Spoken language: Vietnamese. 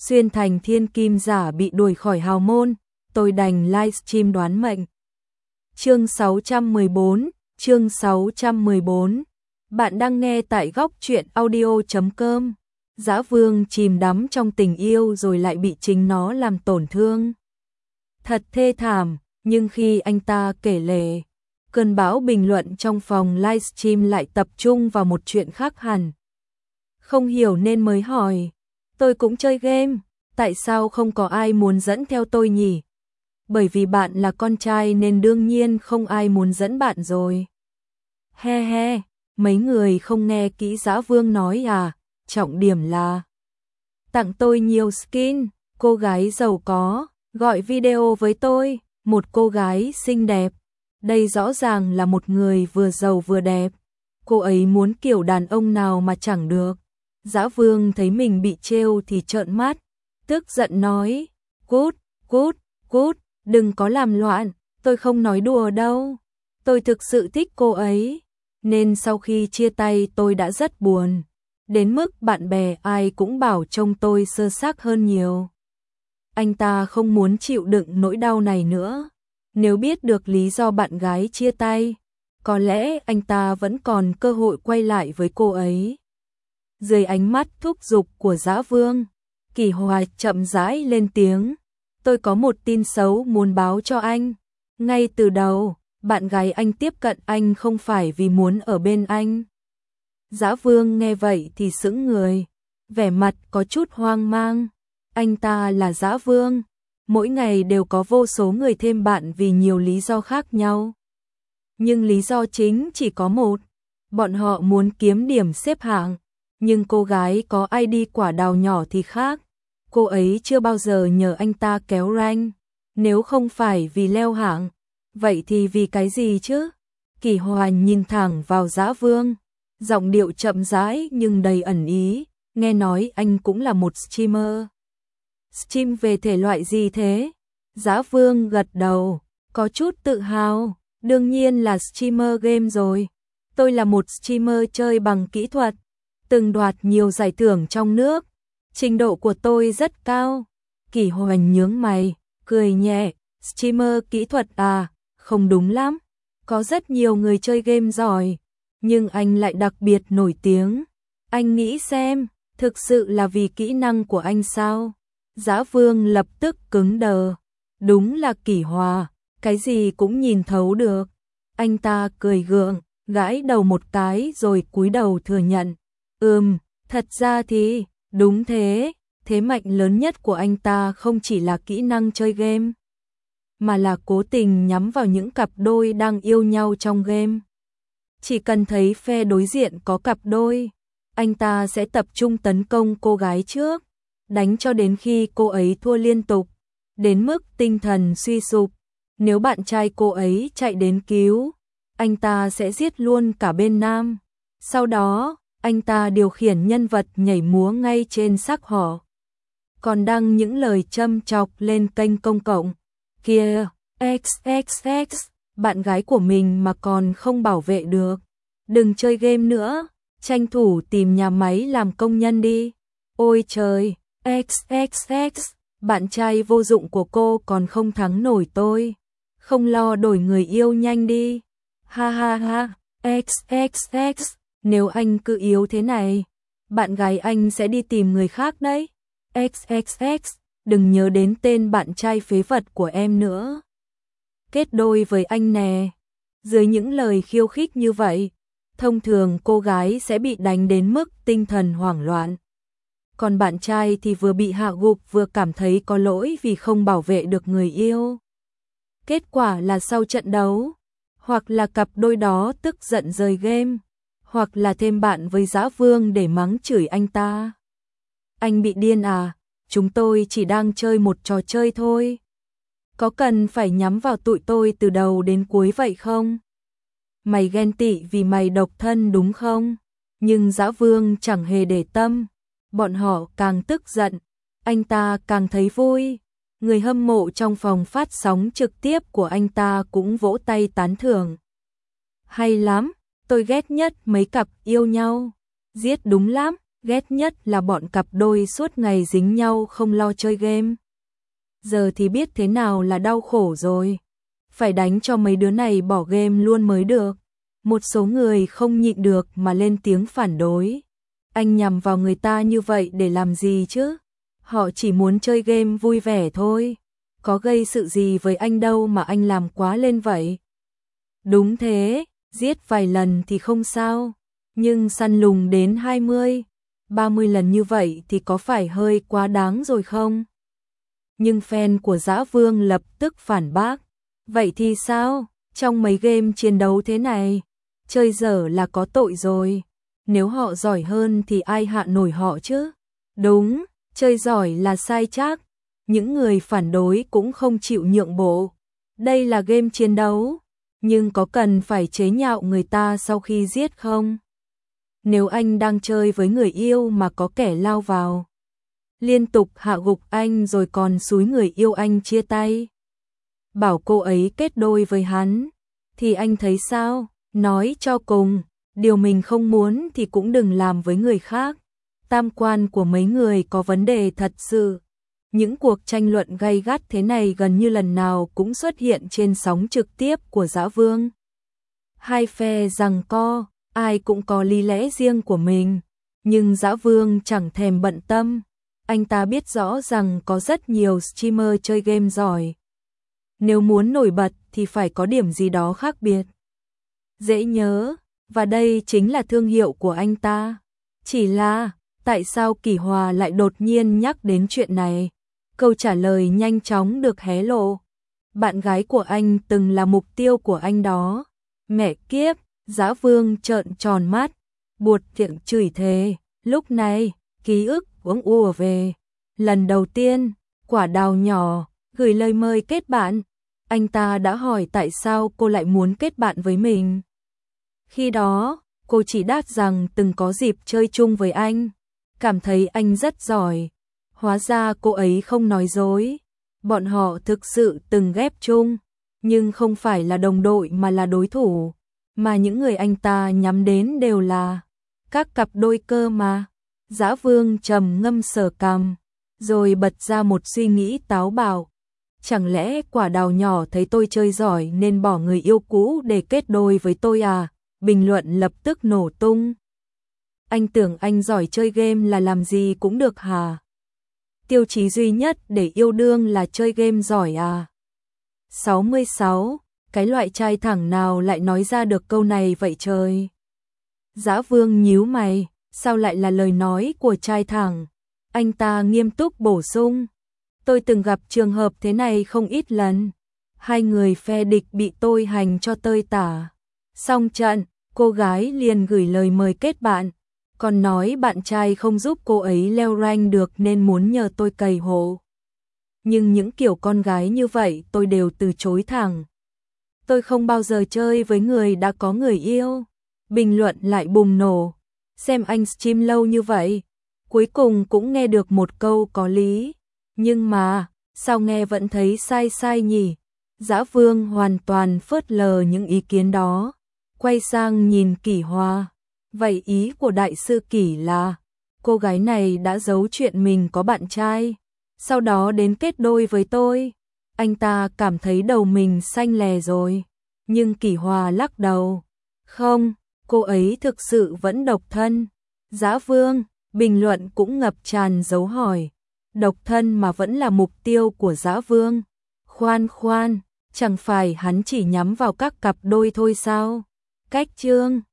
xuyên thành thiên kim giả bị đuổi khỏi hào môn, tôi đành livestream đoán mệnh. Chương 614. Bạn đang nghe tại góc truyện audio.com. Dã Vương chìm đắm trong tình yêu rồi lại bị chính nó làm tổn thương. Thật thê thảm, nhưng khi anh ta kể lể, cơn bão bình luận trong phòng livestream lại tập trung vào một chuyện khác hẳn. Không hiểu nên mới hỏi, tôi cũng chơi game, tại sao không có ai muốn dẫn theo tôi nhỉ? Bởi vì bạn là con trai nên đương nhiên không ai muốn dẫn bạn rồi. He he, mấy người không nghe kỹ Dã Vương nói à, trọng điểm là tặng tôi nhiều skin, cô gái giàu có, gọi video với tôi, một cô gái xinh đẹp. Đây rõ ràng là một người vừa giàu vừa đẹp. Cô ấy muốn kiểu đàn ông nào mà chẳng được. Dã Vương thấy mình bị trêu thì trợn mắt, tức giận nói, cút, đừng có làm loạn, tôi không nói đùa đâu. Tôi thực sự thích cô ấy, nên sau khi chia tay tôi đã rất buồn, đến mức bạn bè ai cũng bảo trông tôi sơ xác hơn nhiều. Anh ta không muốn chịu đựng nỗi đau này nữa. Nếu biết được lý do bạn gái chia tay, có lẽ anh ta vẫn còn cơ hội quay lại với cô ấy. Dưới ánh mắt thúc giục của Dã Vương, Kỳ Hoài chậm rãi lên tiếng, tôi có một tin xấu muốn báo cho anh. Ngay từ đầu, bạn gái anh tiếp cận anh không phải vì muốn ở bên anh. Dã Vương nghe vậy thì sững người, vẻ mặt có chút hoang mang. Anh ta là Dã Vương, mỗi ngày đều có vô số người thêm bạn vì nhiều lý do khác nhau. Nhưng lý do chính chỉ có một, bọn họ muốn kiếm điểm xếp hạng. Nhưng cô gái có ID quả đào nhỏ thì khác, cô ấy chưa bao giờ nhờ anh ta kéo rank. Nếu không phải vì leo hạng, vậy thì vì cái gì chứ? Kỳ Hoành nhìn thẳng vào Dã Vương, giọng điệu chậm rãi nhưng đầy ẩn ý, nghe nói anh cũng là một streamer. Stream về thể loại gì thế? Dã Vương gật đầu, có chút tự hào, đương nhiên là streamer game rồi. Tôi là một streamer chơi bằng kỹ thuật, từng đoạt nhiều giải thưởng trong nước. Trình độ của tôi rất cao. Kỳ Hoành nhướng mày, cười nhẹ, streamer kỹ thuật à, không đúng lắm. Có rất nhiều người chơi game giỏi, nhưng anh lại đặc biệt nổi tiếng. Anh nghĩ xem, thực sự là vì kỹ năng của anh sao? Dã Vương lập tức cứng đờ. Đúng là Kỳ Hòa, cái gì cũng nhìn thấu được. Anh ta cười gượng, gãi đầu một cái rồi cúi đầu thừa nhận. Thật ra thì, đúng thế, thế mạnh lớn nhất của anh ta không chỉ là kỹ năng chơi game, mà là cố tình nhắm vào những cặp đôi đang yêu nhau trong game. Chỉ cần thấy phe đối diện có cặp đôi, anh ta sẽ tập trung tấn công cô gái trước, đánh cho đến khi cô ấy thua liên tục, đến mức tinh thần suy sụp. Nếu bạn trai cô ấy chạy đến cứu, anh ta sẽ giết luôn cả bên nam. Sau đó, anh ta điều khiển nhân vật nhảy múa ngay trên xác họ, còn đăng những lời châm chọc lên kênh công cộng. Kìa, XXX, bạn gái của mình mà còn không bảo vệ được. Đừng chơi game nữa, tranh thủ tìm nhà máy làm công nhân đi. Ôi trời, XXX, bạn trai vô dụng của cô còn không thắng nổi tôi. Không lo đổi người yêu nhanh đi. Ha ha ha, XXX. Nếu anh cứ yếu thế này, bạn gái anh sẽ đi tìm người khác đấy. XXX, đừng nhớ đến tên bạn trai phế vật của em nữa. Kết đôi với anh nè. Dưới những lời khiêu khích như vậy, thông thường cô gái sẽ bị đánh đến mức tinh thần hoảng loạn. Còn bạn trai thì vừa bị hạ gục vừa cảm thấy có lỗi vì không bảo vệ được người yêu. Kết quả là sau trận đấu, hoặc là cặp đôi đó tức giận rời game, hoặc là thêm bạn với Dã Vương để mắng chửi anh ta. Anh bị điên à? Chúng tôi chỉ đang chơi một trò chơi thôi. Có cần phải nhắm vào tụi tôi từ đầu đến cuối vậy không? Mày ghen tị vì mày độc thân đúng không? Nhưng Dã Vương chẳng hề để tâm. Bọn họ càng tức giận, anh ta càng thấy vui. Người hâm mộ trong phòng phát sóng trực tiếp của anh ta cũng vỗ tay tán thưởng. Hay lắm, tôi ghét nhất mấy cặp yêu nhau. Giết đúng lắm, ghét nhất là bọn cặp đôi suốt ngày dính nhau không lo chơi game. Giờ thì biết thế nào là đau khổ rồi. Phải đánh cho mấy đứa này bỏ game luôn mới được. Một số người không nhịn được mà lên tiếng phản đối. Anh nhằm vào người ta như vậy để làm gì chứ? Họ chỉ muốn chơi game vui vẻ thôi. Có gây sự gì với anh đâu mà anh làm quá lên vậy. Đúng thế, giết vài lần thì không sao. Nhưng săn lùng đến 20, 30 lần như vậy thì có phải hơi quá đáng rồi không? Nhưng fan của Dã Vương lập tức phản bác. Vậy thì sao? Trong mấy game chiến đấu thế này, chơi dở là có tội rồi. Nếu họ giỏi hơn thì ai hạ nổi họ chứ? Đúng, chơi giỏi là sai chắc. Những người phản đối cũng không chịu nhượng bộ. Đây là game chiến đấu, nhưng có cần phải chế nhạo người ta sau khi giết không? Nếu anh đang chơi với người yêu mà có kẻ lao vào, liên tục hạ gục anh rồi còn xúi người yêu anh chia tay, bảo cô ấy kết đôi với hắn, thì anh thấy sao? Nói cho cùng, điều mình không muốn thì cũng đừng làm với người khác. Tam quan của mấy người có vấn đề thật sự. Những cuộc tranh luận gay gắt thế này gần như lần nào cũng xuất hiện trên sóng trực tiếp của Dã Vương. Hai phe giằng co, ai cũng có lý lẽ riêng của mình, nhưng Dã Vương chẳng thèm bận tâm. Anh ta biết rõ rằng có rất nhiều streamer chơi game giỏi. Nếu muốn nổi bật thì phải có điểm gì đó khác biệt, dễ nhớ, và đây chính là thương hiệu của anh ta. Chỉ là, tại sao Kỷ Hòa lại đột nhiên nhắc đến chuyện này? Câu trả lời nhanh chóng được hé lộ. Bạn gái của anh từng là mục tiêu của anh đó. Mẹ kiếp, Dã Vương trợn tròn mắt, buột miệng chửi thề. Lúc này, ký ức uống ùa về. Lần đầu tiên, Quả Đào nhỏ gửi lời mời kết bạn. Anh ta đã hỏi tại sao cô lại muốn kết bạn với mình. Khi đó, cô chỉ đáp rằng từng có dịp chơi chung với anh, cảm thấy anh rất giỏi. Hóa ra cô ấy không nói dối. Bọn họ thực sự từng ghép chung, nhưng không phải là đồng đội mà là đối thủ. Mà những người anh ta nhắm đến đều là các cặp đôi cơ mà. Dã Vương trầm ngâm sờ cằm, rồi bật ra một suy nghĩ táo bạo. Chẳng lẽ Quả Đào nhỏ thấy tôi chơi giỏi nên bỏ người yêu cũ để kết đôi với tôi à? Bình luận lập tức nổ tung. Anh tưởng anh giỏi chơi game là làm gì cũng được hả? Tiêu chí duy nhất để yêu đương là chơi game giỏi à? 66. Cái loại trai thẳng nào lại nói ra được câu này vậy trời? Dã Vương nhíu mày, sao lại là lời nói của trai thẳng? Anh ta nghiêm túc bổ sung. Tôi từng gặp trường hợp thế này không ít lần. Hai người phe địch bị tôi hành cho tơi tả. Xong trận, cô gái liền gửi lời mời kết bạn, còn nói bạn trai không giúp cô ấy leo rank được nên muốn nhờ tôi cày hộ. Nhưng những kiểu con gái như vậy tôi đều từ chối thẳng. Tôi không bao giờ chơi với người đã có người yêu. Bình luận lại bùng nổ. Xem anh stream lâu như vậy, cuối cùng cũng nghe được một câu có lý. Nhưng mà, sao nghe vẫn thấy sai sai nhỉ? Dã Vương hoàn toàn phớt lờ những ý kiến đó. Quay sang nhìn Kỷ Hòa. Vậy ý của đại sư Kỷ là, cô gái này đã giấu chuyện mình có bạn trai, sau đó đến kết đôi với tôi. Anh ta cảm thấy đầu mình xanh lè rồi. Nhưng Kỷ Hòa lắc đầu. Không, cô ấy thực sự vẫn độc thân. Dã Vương, bình luận cũng ngập tràn dấu hỏi. Độc thân mà vẫn là mục tiêu của Dã Vương. Khoan khoan, chẳng phải hắn chỉ nhắm vào các cặp đôi thôi sao? Cách chương